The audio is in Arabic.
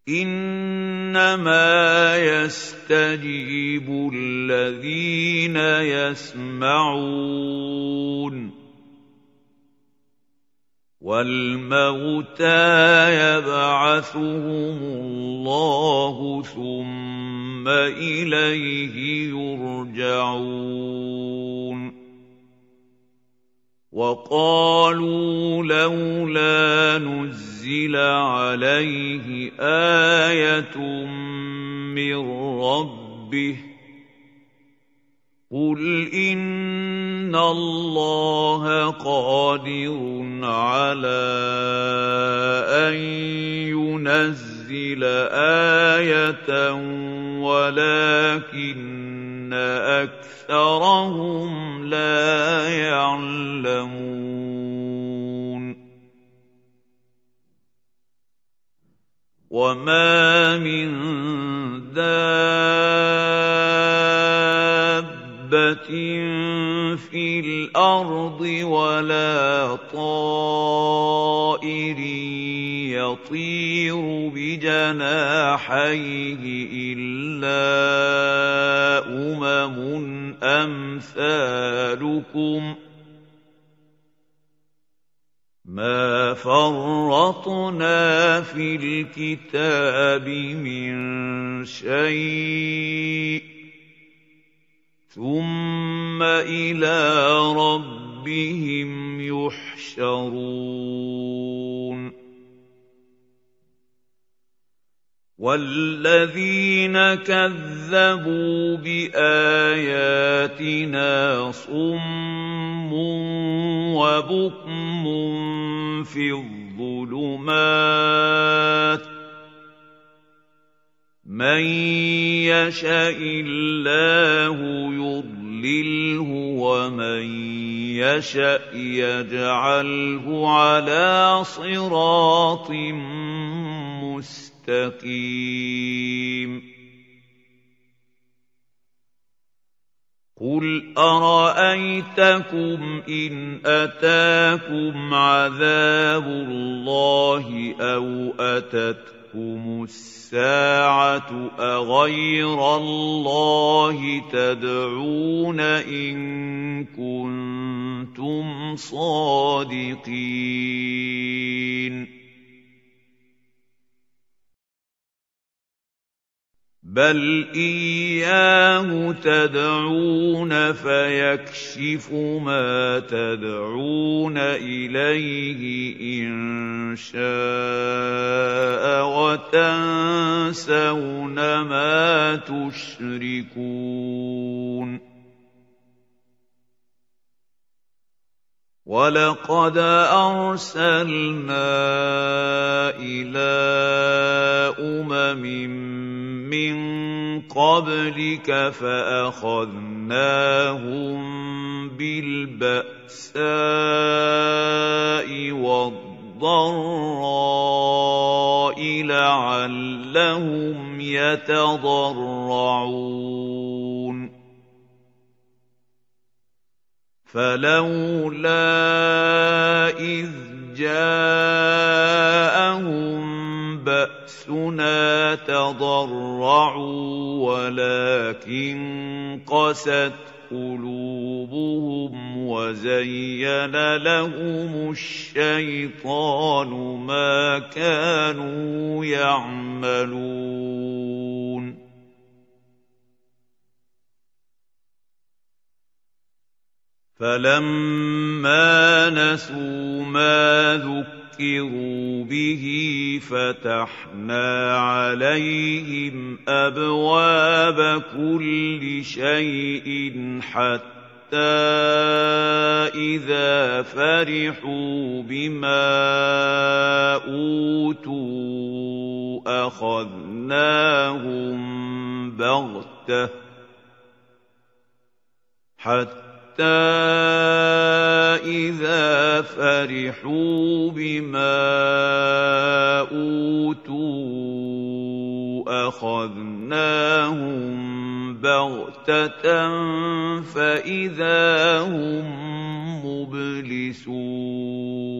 إِنَّمَا يَسْتَجِيبُ الَّذِينَ يَسْمَعُونَ وَالْمَوْتَىٰ يَبْعَثُهُمُ اللَّهُ ثُمَّ إِلَيْهِ يُرْجَعُونَ وَقَالُوا لَوْلَا نُزِّلَ عَلَيْهِ آيَةٌ مِّن رَّبِّهِ ۖ قُلْ إِنَّ اللَّهَ قَادِرٌ عَلَىٰ أَن يُنَزِّلَ آيَةً وَلَٰكِنَّ أَكْثَرَهُمْ لَا يَعْلَمُونَ وَمَا مِن دَابَّةٍ فِي الْأَرْضِ وَلَا طَائِرٍ يَطِيرُ بِجَنَاحَيْهِ إِلَّا أَمْثَالُكُم ۚ مَا فَرَّطْنَا فِي الْكِتَابِ مِن شَيْءٍ ۚ ثُمَّ إِلَىٰ رَبِّهِمْ يُحْشَرُونَ وَالَّذِينَ كَذَّبُوا بِآيَاتِنَا صُمٌّ وَبُكْمٌ فِي الظُّلُمَاتِ ۗ مَن يَشَإِ اللَّهُ يُضْلِلْهُ وَمَن يَشَأْ يَجْعَلْهُ عَلَىٰ صِرَاطٍ مُّسْتَقِيمٍ قُلْ أَرَأَيْتَكُمْ إِنْ أَتَاكُمْ عَذَابُ اللَّهِ أَوْ أَتَتْكُمُ السَّاعَةُ أَغَيْرَ اللَّهِ تَدْعُونَ إِن كُنتُمْ صَادِقِينَ بَلْ إِيَّاهُ تَدْعُونَ فَيَكْشِفُ مَا تَدْعُونَ إِلَيْهِ إِن شَاءَ وَتَنسَوْنَ مَا تُشْرِكُونَ وَلَقَدْ أَرْسَلْنَا إِلَىٰ مِن قَبْلِكَ فَأَخَذْنَاهُم بِالْبَأْسَاءِ وَالضَّرَّاءِ لَعَلَّهُمْ يَتَضَرَّعُونَ فَلَوْلَا إِذْ جَاءَهُم بَأْسُنَا تَضَرَّعُوا وَلَٰكِن قَسَتْ قُلُوبُهُمْ وَزَيَّنَ لَهُمُ الشَّيْطَانُ مَا كَانُوا يَعْمَلُونَ فَلَمَّا نَسُوا مَا ذُكِّرُوا بِهِ فَتَحْنَا عَلَيْهِمْ أَبْوَابَ كُلِّ شَيْءٍ حَتَّىٰ إِذَا فَرِحُوا بِمَا أُوتُوا أَخَذْنَاهُم بَغْتَةً إِذَا فَرِحُوا بِمَا أُوتُوا أَخَذْنَاهُم بَغْتَةً فَإِذَا هُم مُّبْلِسُونَ